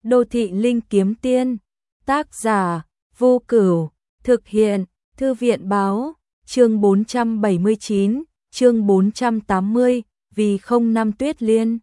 Đô thị linh kiếm tiên, tác giả, Vô Cửu, thực hiện, Thư viện báo, chương 479, chương 480, vì không năm tuyết liên.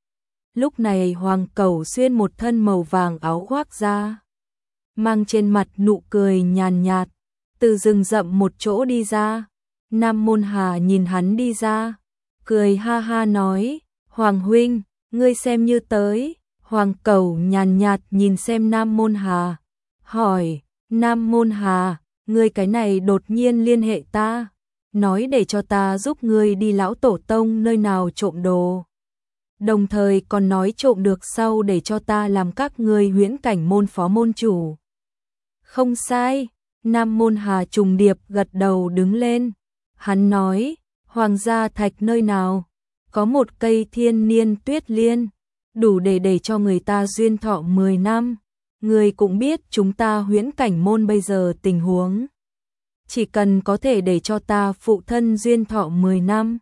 Lúc này Hoàng Cẩu xuyên một thân màu vàng áo khoác ra, mang trên mặt nụ cười nhàn nhạt, từ rừng rậm một chỗ đi ra. Nam Môn Hà nhìn hắn đi ra, cười ha ha nói, Hoàng huynh, ngươi xem như tới. Hoàng Cẩu nhàn nhạt nhìn xem Nam Môn Hà, hỏi, Nam Môn Hà, ngươi cái này đột nhiên liên hệ ta, nói để cho ta giúp ngươi đi lão tổ tông nơi nào trộm đồ. Đồng thời còn nói trộm được sau để cho ta làm các ngươi huyễn cảnh môn phó môn chủ. Không sai, Nam Môn Hà trùng điệp gật đầu đứng lên. Hắn nói, Hoàng gia thạch nơi nào, có một cây thiên niên tuyết liên, đủ để cho người ta duyên thọ 10 năm. Người cũng biết chúng ta huyễn cảnh môn bây giờ tình huống. Chỉ cần có thể để cho ta phụ thân duyên thọ 10 năm,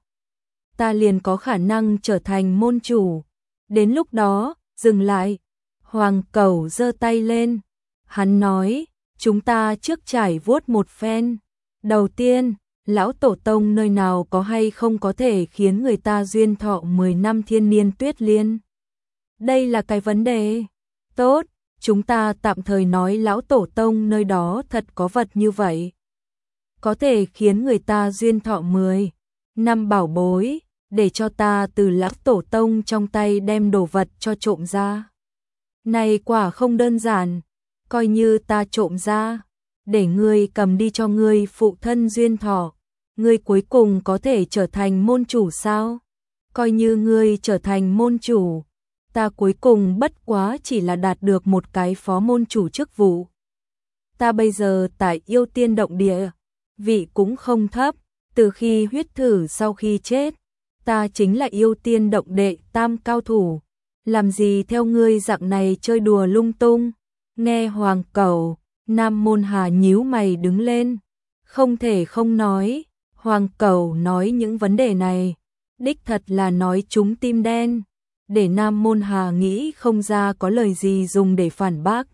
ta liền có khả năng trở thành môn chủ. Đến lúc đó, dừng lại. Hoàng Cẩu giơ tay lên. Hắn nói, chúng ta trước trải vuốt một phen. Đầu tiên, lão tổ tông nơi nào có hay không có thể khiến người ta duyên thọ 10 năm thiên niên tuyết liên. Đây là cái vấn đề. Tốt, chúng ta tạm thời nói lão tổ tông nơi đó thật có vật như vậy. Có thể khiến người ta duyên thọ 10 năm bảo bối, để cho ta từ lão tổ tông trong tay đem đồ vật cho trộm ra. Này quả không đơn giản, coi như ta trộm ra, để ngươi cầm đi cho ngươi phụ thân duyên thọ, ngươi cuối cùng có thể trở thành môn chủ sao? Coi như ngươi trở thành môn chủ, ta cuối cùng bất quá chỉ là đạt được một cái phó môn chủ chức vụ. Ta bây giờ tại Yêu Tiên Động Địa, vị cũng không thấp, từ khi huyết thử sau khi chết, ta chính là Yêu Tiên Động đệ tam cao thủ, làm gì theo ngươi dạng này chơi đùa lung tung. Nghe Hoàng Cẩu, Nam Môn Hà nhíu mày đứng lên, không thể không nói, Hoàng Cẩu nói những vấn đề này, đích thật là nói trúng tim đen, để Nam Môn Hà nghĩ không ra có lời gì dùng để phản bác.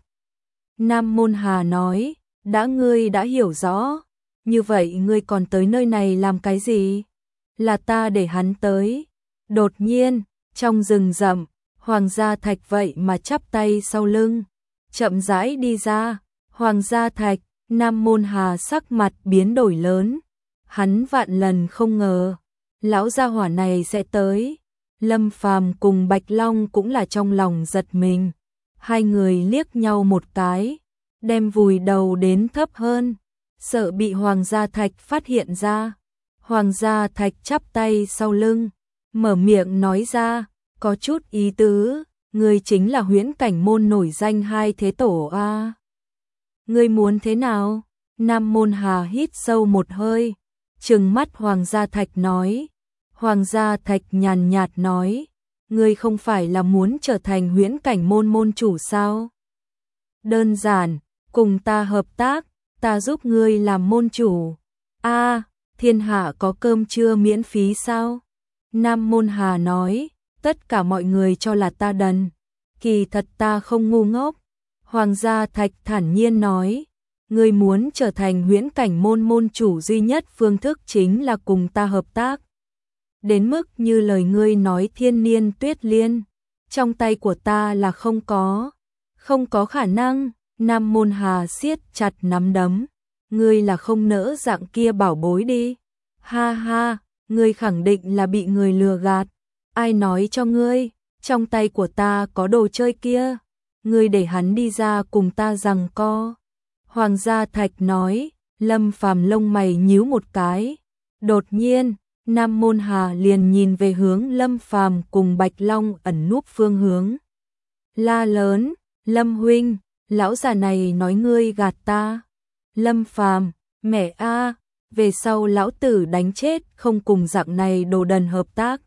Nam Môn Hà nói, ngươi đã hiểu rõ, như vậy ngươi còn tới nơi này làm cái gì? Là ta để hắn tới. Đột nhiên, trong rừng rậm, Hoàng gia thạch vậy mà chắp tay sau lưng, chậm rãi đi ra. Hoàng gia thạch, Nam Môn Hà sắc mặt biến đổi lớn. Hắn vạn lần không ngờ, lão gia hỏa này sẽ tới. Lâm Phàm cùng Bạch Long cũng là trong lòng giật mình. Hai người liếc nhau một cái, đem vùi đầu đến thấp hơn, sợ bị Hoàng gia thạch phát hiện ra. Hoàng gia thạch chắp tay sau lưng, mở miệng nói ra, có chút ý tứ, ngươi chính là huyễn cảnh môn nổi danh hai thế tổ a. Ngươi muốn thế nào? Nam Môn Hà hít sâu một hơi, trừng mắt Hoàng gia thạch nói. Hoàng gia thạch nhàn nhạt nói, ngươi không phải là muốn trở thành huyễn cảnh môn môn chủ sao? Đơn giản, cùng ta hợp tác, ta giúp ngươi làm môn chủ. A, thiên hạ có cơm trưa miễn phí sao? Nam Môn Hà nói, tất cả mọi người cho là ta đần, kỳ thật ta không ngu ngốc. Hoàng gia thạch thản nhiên nói, ngươi muốn trở thành huyễn cảnh môn môn chủ duy nhất phương thức chính là cùng ta hợp tác. Đến mức như lời ngươi nói thiên niên tuyết liên, trong tay của ta là không có khả năng. Nam Môn Hà siết chặt nắm đấm, ngươi là không nỡ dạng kia bảo bối đi. Ha ha, ngươi khẳng định là bị người lừa gạt. Ai nói cho ngươi, trong tay của ta có đồ chơi kia, ngươi để hắn đi ra cùng ta giằng co. Hoàng gia thạch nói. Lâm Phàm lông mày nhíu một cái. Đột nhiên, Nam Môn Hà liền nhìn về hướng Lâm Phàm cùng Bạch Long ẩn núp phương hướng. La lớn, Lâm huynh, lão già này nói ngươi gạt ta. Lâm Phàm, mẹ a, về sau lão tử đánh chết không cùng dạng này đồ đần hợp tác.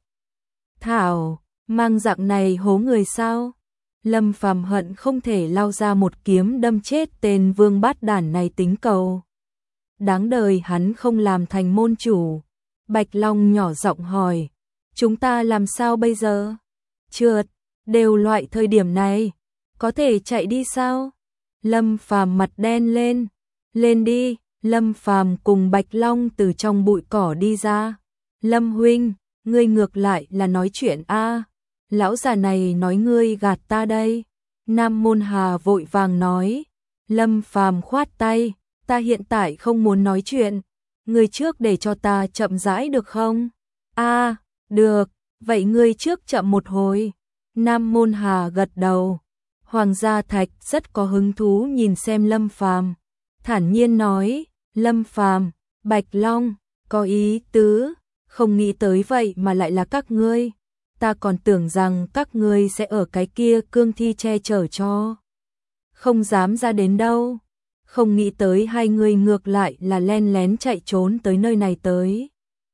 Thảo, mang dạng này hố người sao? Lâm Phàm hận không thể lao ra một kiếm đâm chết tên vương bát đản này tính cầu. Đáng đời hắn không làm thành môn chủ. Bạch Long nhỏ giọng hỏi, chúng ta làm sao bây giờ? Trượt, đều loại thời điểm này, có thể chạy đi sao? Lâm Phàm mặt đen lên. Lên đi. Lâm Phàm cùng Bạch Long từ trong bụi cỏ đi ra. Lâm huynh, ngươi ngược lại là nói chuyện a. Lão già này nói ngươi gạt ta đây. Nam Môn Hà vội vàng nói. Lâm Phàm khoát tay, ta hiện tại không muốn nói chuyện. Ngươi trước để cho ta chậm rãi được không? A, được, vậy ngươi trước chậm một hồi. Nam Môn Hà gật đầu. Hoàng Gia Thạch rất có hứng thú nhìn xem Lâm Phàm, thản nhiên nói, Lâm Phàm, Bạch Long, có ý tứ, không nghĩ tới vậy mà lại là các ngươi. Ta còn tưởng rằng các ngươi sẽ ở cái kia cương thi che chở cho. Không dám ra đến đâu. Không nghĩ tới hai người ngược lại là len lén chạy trốn tới nơi này tới.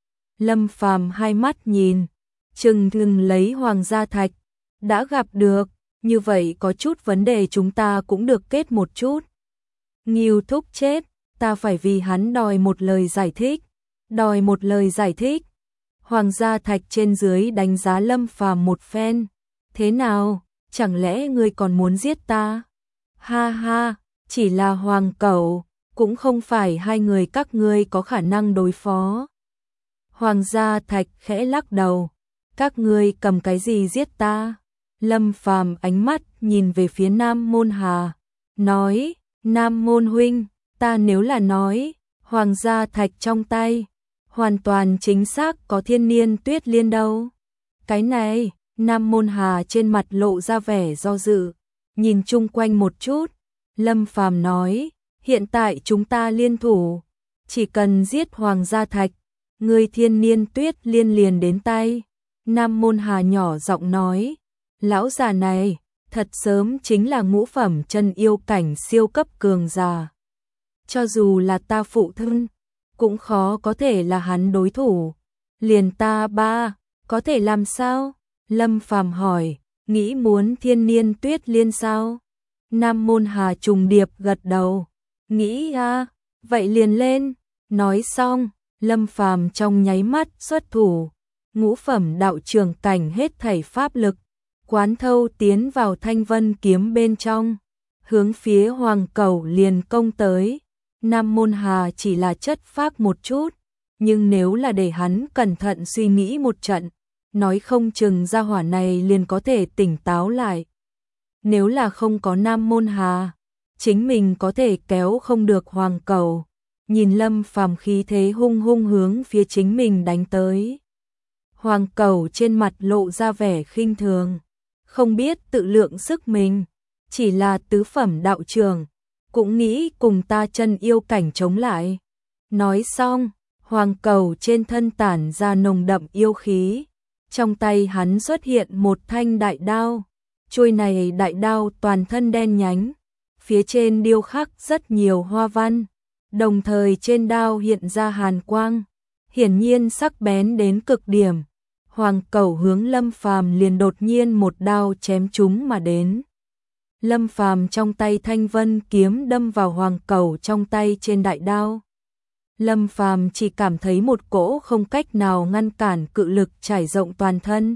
Lâm Phàm hai mắt nhìn, chừng ngừng lấy Hoàng Gia Thạch. Đã gặp được, như vậy có chút vấn đề chúng ta cũng được kết một chút. Ngưu thúc chết, ta phải vì hắn đòi một lời giải thích. Đòi một lời giải thích. Hoàng Gia Thạch trên dưới đánh giá Lâm Phàm một phen. Thế nào, chẳng lẽ ngươi còn muốn giết ta? Ha ha, chỉ là Hoàng Cẩu, cũng không phải hai người các ngươi có khả năng đối phó. Hoàng Gia Thạch khẽ lắc đầu. Các ngươi cầm cái gì giết ta? Lâm Phàm ánh mắt nhìn về phía Nam Môn Hà, nói, Nam Môn huynh, ta nếu là nói, Hoàng Gia Thạch trong tay, hoàn toàn chính xác có Thiên Niên Tuyết Liên đâu. Cái này, Nam Môn Hà trên mặt lộ ra vẻ do dự, nhìn chung quanh một chút. Lâm Phàm nói, hiện tại chúng ta liên thủ, chỉ cần giết Hoàng Gia Thạch, người Thiên Niên Tuyết Liên liền đến tay. Nam Môn Hà nhỏ giọng nói, lão già này, thật sớm chính là ngũ phẩm chân yêu cảnh siêu cấp cường giả. Cho dù là ta phụ thân, cũng khó có thể là hắn đối thủ. Liền ta ba, có thể làm sao? Lâm Phàm hỏi, nghĩ muốn Thiên Niên Tuyết Liên sao? Nam Môn Hà trùng điệp gật đầu, nghĩ a, vậy liền lên. Nói xong, Lâm Phàm trong nháy mắt xuất thủ, ngũ phẩm đạo trường cảnh hết thảy pháp lực, quán thâu tiến vào Thanh Vân kiếm bên trong, hướng phía Hoàng Cẩu liền công tới. Nam Môn Hà chỉ là chất phác một chút, nhưng nếu là để hắn cẩn thận suy nghĩ một trận, nói không chừng gia hỏa này liền có thể tỉnh táo lại. Nếu là không có Nam Môn Hà, chính mình có thể kéo không được Hoàng Cẩu. Nhìn Lâm Phàm khí thế hung hung hướng phía chính mình đánh tới. Hoàng Cẩu trên mặt lộ ra vẻ khinh thường, không biết tự lượng sức mình, chỉ là tứ phẩm đạo trường, cũng nghĩ cùng ta chân yêu cảnh chống lại. Nói xong, Hoàng Cẩu trên thân tản ra nồng đậm yêu khí, trong tay hắn xuất hiện một thanh đại đao. Chuôi này đại đao toàn thân đen nhánh, phía trên điêu khắc rất nhiều hoa văn, đồng thời trên đao hiện ra hàn quang, hiển nhiên sắc bén đến cực điểm. Hoàng Cẩu hướng Lâm Phàm liền đột nhiên một đao chém chúng mà đến. Lâm Phàm trong tay Thanh Vân kiếm đâm vào Hoàng Cẩu trong tay trên đại đao. Lâm Phàm chỉ cảm thấy một cỗ không cách nào ngăn cản cự lực trải rộng toàn thân.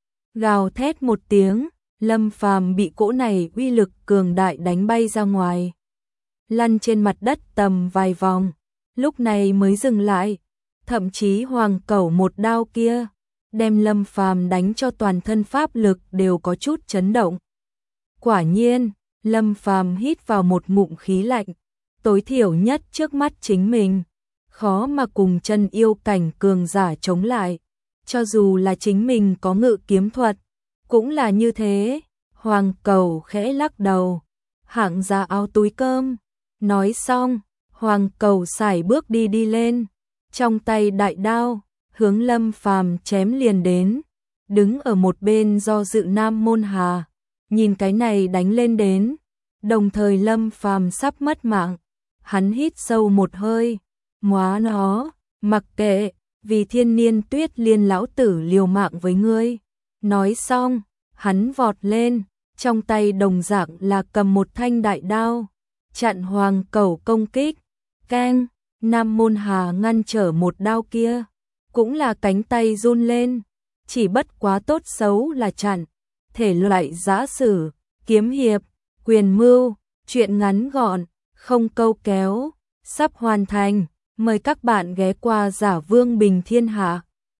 Gào thét một tiếng, Lâm Phàm bị cỗ này uy lực cường đại đánh bay ra ngoài, lăn trên mặt đất tầm vài vòng, lúc này mới dừng lại. Thậm chí Hoàng Cẩu một đao kia đem Lâm Phàm đánh cho toàn thân pháp lực đều có chút chấn động. Quả nhiên, Lâm Phàm hít vào một ngụm khí lạnh, tối thiểu nhất trước mắt chính mình, khó mà cùng chân yêu cảnh cường giả chống lại, cho dù là chính mình có ngự kiếm thuật, cũng là như thế. Hoàng Cẩu khẽ lắc đầu, hạng ra áo túi cơm. Nói xong, Hoàng Cẩu sải bước đi lên, trong tay đại đao, hướng Lâm Phàm chém liền đến. Đứng ở một bên do dự Nam Môn Hà, nhìn cái này đánh lên đến, đồng thời Lâm Phàm sắp mất mạng. Hắn hít sâu một hơi, móa nó, mặc kệ, vì Thiên Niên Tuyết Liên lão tử liều mạng với ngươi. Nói xong, hắn vọt lên, trong tay đồng dạng là cầm một thanh đại đao, chặn Hoàng Cẩu công kích. Keng, Nam Môn Hà ngăn trở một đao kia, cũng là cánh tay run lên, chỉ bất quá tốt xấu là chặn. Thể loại giã sử, kiếm hiệp, Quyền mưu, chuyện ngắn gọn, không câu kéo, sắp hoàn thành. Mời các bạn ghé qua Giả Vương Bình Thiên Hạ.